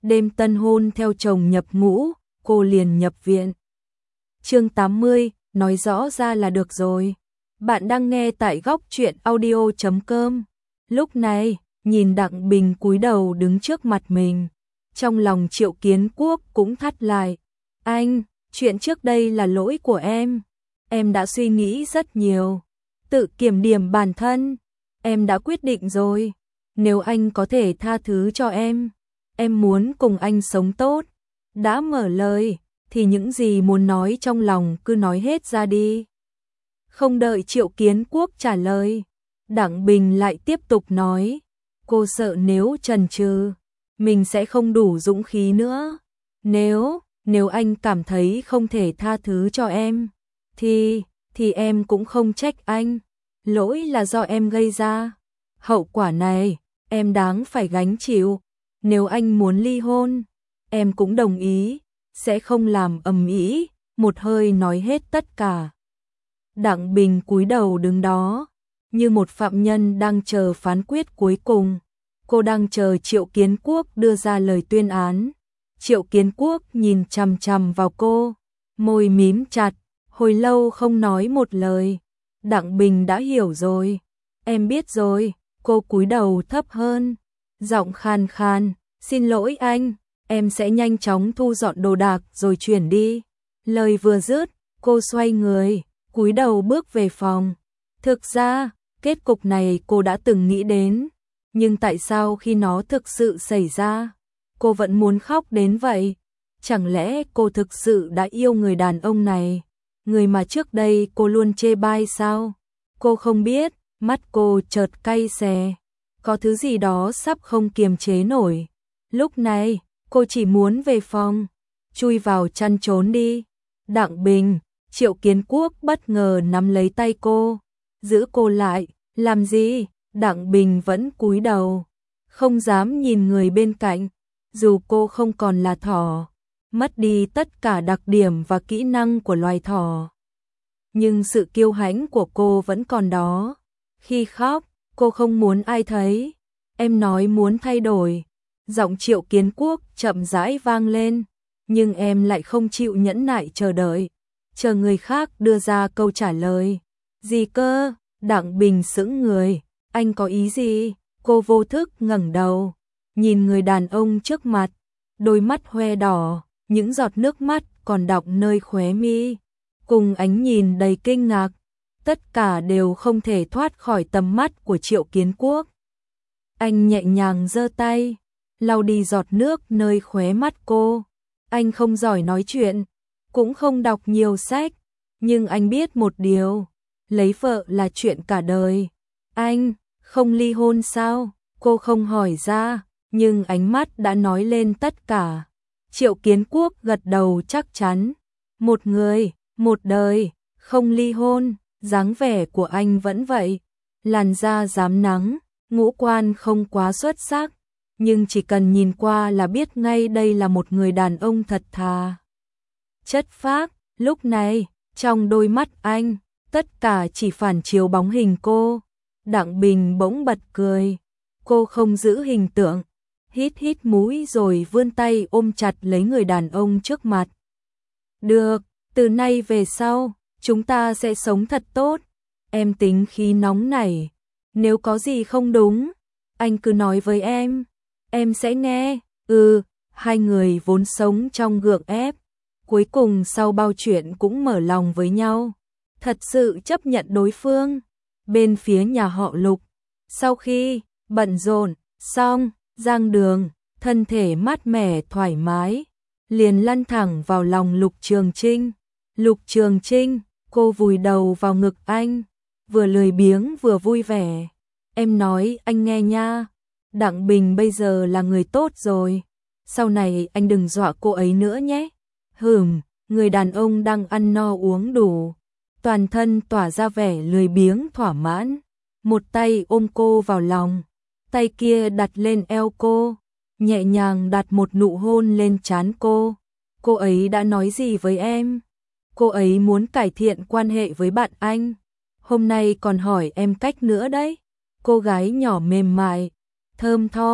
đêm tân hôn theo chồng nhập ngũ, cô liền nhập viện. Chương 80, nói rõ ra là được rồi. Bạn đang nghe tại góc truyện audio.com. Lúc này, nhìn Đặng Bình cúi đầu đứng trước mặt mình, trong lòng Triệu Kiến Quốc cũng thắt lại. Anh, chuyện trước đây là lỗi của em đã suy nghĩ rất nhiều, tự kiểm điểm bản thân, em đã quyết định rồi, nếu anh có thể tha thứ cho em muốn cùng anh sống tốt. Đã mở lời, thì những gì muốn nói trong lòng cứ nói hết ra đi. Không đợi Triệu Kiến Quốc trả lời, Đặng Bình lại tiếp tục nói, cô sợ nếu chần chừ, mình sẽ không đủ dũng khí nữa. Nếu anh cảm thấy không thể tha thứ cho em, thì em cũng không trách anh. Lỗi là do em gây ra. Hậu quả này, em đáng phải gánh chịu. Nếu anh muốn ly hôn, em cũng đồng ý, sẽ không làm ầm ĩ, một hơi nói hết tất cả. Đặng Bình cúi đầu đứng đó, như một phạm nhân đang chờ phán quyết cuối cùng. Cô đang chờ Triệu Kiến Quốc đưa ra lời tuyên án. Triệu Kiến Quốc nhìn chằm chằm vào cô, môi mím chặt, hồi lâu không nói một lời. Đặng Bình đã hiểu rồi. Em biết rồi. Cô cúi đầu thấp hơn, giọng khàn khàn, xin lỗi anh, em sẽ nhanh chóng thu dọn đồ đạc rồi chuyển đi. Lời vừa dứt, cô xoay người, cúi đầu bước về phòng. Thực ra, kết cục này cô đã từng nghĩ đến, nhưng tại sao khi nó thực sự xảy ra, cô vẫn muốn khóc đến vậy? Chẳng lẽ cô thực sự đã yêu người đàn ông này, người mà trước đây cô luôn chê bai sao? Cô không biết, mắt cô chợt cay xè, có thứ gì đó sắp không kiềm chế nổi. Lúc này, cô chỉ muốn về phòng, chui vào chăn trốn đi. Đặng Bình, Triệu Kiến Quốc bất ngờ nắm lấy tay cô, giữ cô lại. Làm gì? Đặng Bình vẫn cúi đầu, không dám nhìn người bên cạnh. Dù cô không còn là thỏ, mất đi tất cả đặc điểm và kỹ năng của loài thỏ, nhưng sự kiêu hãnh của cô vẫn còn đó. Khi khóc, cô không muốn ai thấy. Em nói muốn thay đổi. Giọng Triệu Kiến Quốc chậm rãi vang lên, nhưng em lại không chịu nhẫn nại chờ đợi, chờ người khác đưa ra câu trả lời. Gì cơ? Đặng Bình sững người. Anh có ý gì? Cô vô thức ngẩng đầu, nhìn người đàn ông trước mặt, đôi mắt hoe đỏ, những giọt nước mắt còn đọng nơi khóe mi, cùng ánh nhìn đầy kinh ngạc, tất cả đều không thể thoát khỏi tầm mắt của Triệu Kiến Quốc. Anh nhẹ nhàng giơ tay, lau đi giọt nước nơi khóe mắt cô. Anh không giỏi nói chuyện, cũng không đọc nhiều sách, nhưng anh biết một điều, lấy vợ là chuyện cả đời. Anh không ly hôn sao? Cô không hỏi ra, nhưng ánh mắt đã nói lên tất cả. Triệu Kiến Quốc gật đầu chắc chắn. Một người, một đời, không ly hôn. Dáng vẻ của anh vẫn vậy, làn da rám nắng, ngũ quan không quá xuất sắc, nhưng chỉ cần nhìn qua là biết ngay đây là một người đàn ông thật thà, chất phác. Lúc này, trong đôi mắt anh, tất cả chỉ phản chiếu bóng hình cô. Đặng Bình bỗng bật cười. Cô không giữ hình tượng, hít hít mũi rồi vươn tay ôm chặt lấy người đàn ông trước mặt. Được, từ nay về sau, chúng ta sẽ sống thật tốt. Em tính khí nóng nảy, nếu có gì không đúng, anh cứ nói với em sẽ nghe. Hai người vốn sống trong gượng ép, cuối cùng sau bao chuyện cũng mở lòng với nhau, thật sự chấp nhận đối phương. Bên phía nhà họ Lục, sau khi bận rộn xong, Giang Đường, thân thể mát mẻ thoải mái, liền lăn thẳng vào lòng Lục Trường Trinh. Lục Trường Trinh, cô vùi đầu vào ngực anh, vừa lười biếng vừa vui vẻ. Em nói anh nghe nha, Đặng Bình bây giờ là người tốt rồi, sau này anh đừng dọa cô ấy nữa nhé. Người đàn ông đang ăn no uống đủ, toàn thân tỏa ra vẻ lười biếng thỏa mãn, một tay ôm cô vào lòng, tay kia đặt lên eo cô, nhẹ nhàng đặt một nụ hôn lên trán cô. Cô ấy đã nói gì với em? Cô ấy muốn cải thiện quan hệ với bạn anh, hôm nay còn hỏi em cách nữa đấy. Cô gái nhỏ mềm mại, thơm tho,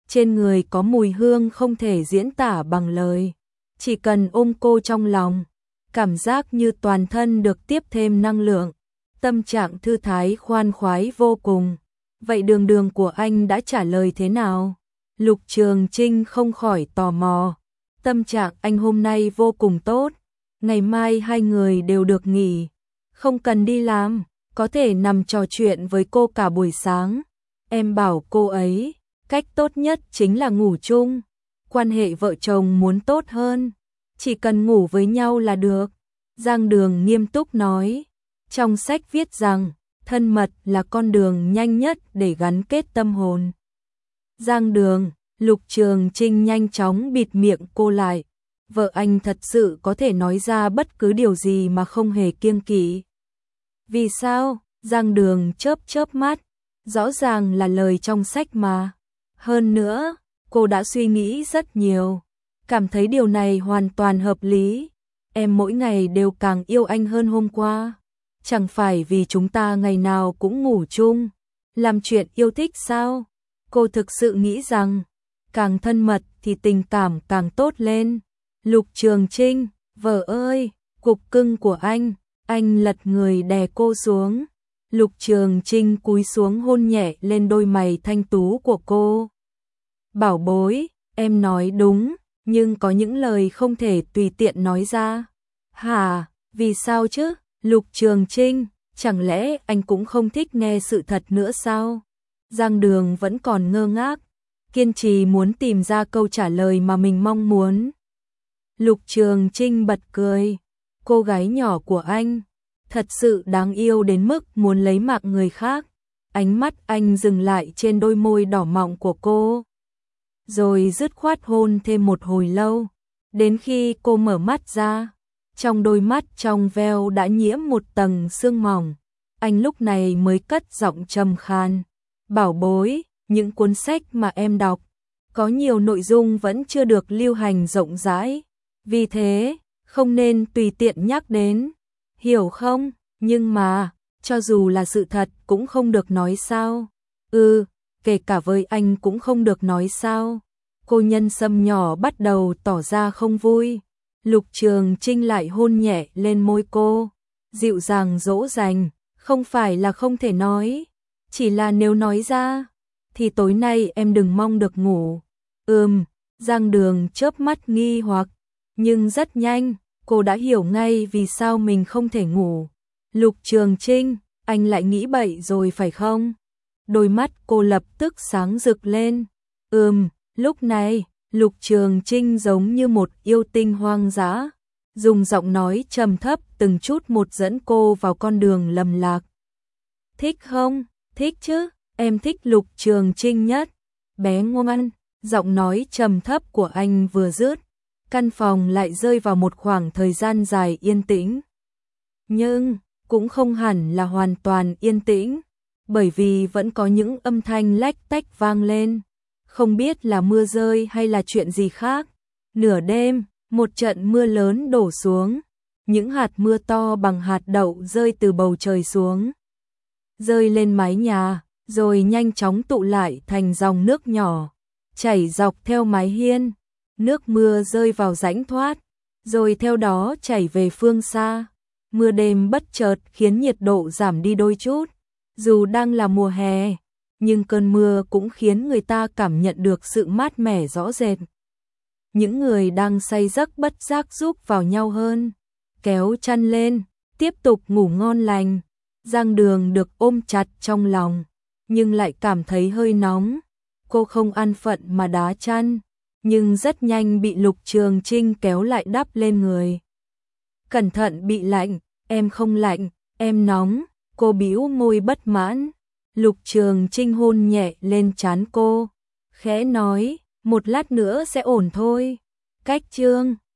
trên người có mùi hương không thể diễn tả bằng lời. Chỉ cần ôm cô trong lòng, cảm giác như toàn thân được tiếp thêm năng lượng, tâm trạng thư thái khoan khoái vô cùng. Vậy đường đường của anh đã trả lời thế nào? Lục Trường Trinh không khỏi tò mò. Tâm trạng anh hôm nay vô cùng tốt, ngày mai hai người đều được nghỉ, không cần đi làm, có thể nằm trò chuyện với cô cả buổi sáng. Em bảo cô ấy, cách tốt nhất chính là ngủ chung, quan hệ vợ chồng muốn tốt hơn, chỉ cần ngủ với nhau là được. Giang Đường nghiêm túc nói, trong sách viết rằng, thân mật là con đường nhanh nhất để gắn kết tâm hồn. Giang Đường, Lục Trường Trinh nhanh chóng bịt miệng cô lại. Vợ anh thật sự có thể nói ra bất cứ điều gì mà không hề kiêng kỵ. Vì sao? Giang Đường chớp chớp mắt, rõ ràng là lời trong sách mà. Hơn nữa, cô đã suy nghĩ rất nhiều, cảm thấy điều này hoàn toàn hợp lý. Em mỗi ngày đều càng yêu anh hơn hôm qua. Chẳng phải vì chúng ta ngày nào cũng ngủ chung, làm chuyện yêu thích sao? Cô thực sự nghĩ rằng, càng thân mật thì tình cảm càng tốt lên. Lục Trường Trinh, vợ ơi, cục cưng của anh lật người đè cô xuống. Lục Trường Trinh cúi xuống hôn nhẹ lên đôi mày thanh tú của cô. Bảo bối, em nói đúng, nhưng có những lời không thể tùy tiện nói ra. Hả, vì sao chứ? Lục Trường Trinh, chẳng lẽ anh cũng không thích nghe sự thật nữa sao? Giang Đường vẫn còn ngơ ngác, kiên trì muốn tìm ra câu trả lời mà mình mong muốn. Lục Trường Trinh bật cười, cô gái nhỏ của anh, thật sự đáng yêu đến mức muốn lấy mạng người khác. Ánh mắt anh dừng lại trên đôi môi đỏ mọng của cô, rồi dứt khoát hôn thêm một hồi lâu, đến khi cô mở mắt ra, trong đôi mắt trong veo đã nhiễm một tầng sương mỏng. Anh lúc này mới cất giọng trầm khan, bảo bối, những cuốn sách mà em đọc, có nhiều nội dung vẫn chưa được lưu hành rộng rãi, vì thế, không nên tùy tiện nhắc đến, hiểu không? Nhưng mà, cho dù là sự thật cũng không được nói sao? Kể cả với anh cũng không được nói sao? Cô nhân sâm nhỏ bắt đầu tỏ ra không vui. Lục Trường Trinh lại hôn nhẹ lên môi cô, dịu dàng dỗ dành, không phải là không thể nói, chỉ là nếu nói ra, thì tối nay em đừng mong được ngủ. Giang Đường chớp mắt nghi hoặc, nhưng rất nhanh, cô đã hiểu ngay vì sao mình không thể ngủ. Lục Trường Trinh, anh lại nghĩ bậy rồi phải không? Đôi mắt cô lập tức sáng rực lên. Lúc này, Lục Trường Trinh giống như một yêu tinh hoang dã, dùng giọng nói trầm thấp từng chút một dẫn cô vào con đường lầm lạc. Thích không? Thích chứ, em thích Lục Trường Trinh nhất. Bé ngoan, giọng nói trầm thấp của anh vừa dứt, căn phòng lại rơi vào một khoảng thời gian dài yên tĩnh. Nhưng, cũng không hẳn là hoàn toàn yên tĩnh, bởi vì vẫn có những âm thanh lách tách vang lên. Không biết là mưa rơi hay là chuyện gì khác. Nửa đêm, một trận mưa lớn đổ xuống. Những hạt mưa to bằng hạt đậu rơi từ bầu trời xuống, rơi lên mái nhà, rồi nhanh chóng tụ lại thành dòng nước nhỏ, chảy dọc theo mái hiên. Nước mưa rơi vào rãnh thoát, rồi theo đó chảy về phương xa. Mưa đêm bất chợt khiến nhiệt độ giảm đi đôi chút. Dù đang là mùa hè, nhưng cơn mưa cũng khiến người ta cảm nhận được sự mát mẻ rõ rệt. Những người đang say giấc bất giác giúp vào nhau hơn, kéo chăn lên, tiếp tục ngủ ngon lành. Giang Đường được ôm chặt trong lòng, nhưng lại cảm thấy hơi nóng. Cô không an phận mà đá chăn, nhưng rất nhanh bị Lục Trường Trinh kéo lại đắp lên người. Cẩn thận bị lạnh, em không lạnh, em nóng. Cô bĩu môi bất mãn. Lục Trường Trinh hôn nhẹ lên trán cô, khẽ nói, một lát nữa sẽ ổn thôi. Cách chương